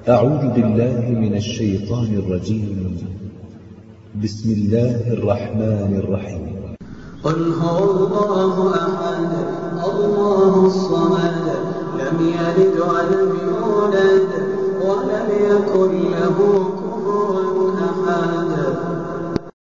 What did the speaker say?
أعوذ بالله من الشيطان الرجيم. بسم الله الرحمن الرحيم. قل هو الله أحد الله الصمد لم يلد ولم يولد ولم يكن له كفوا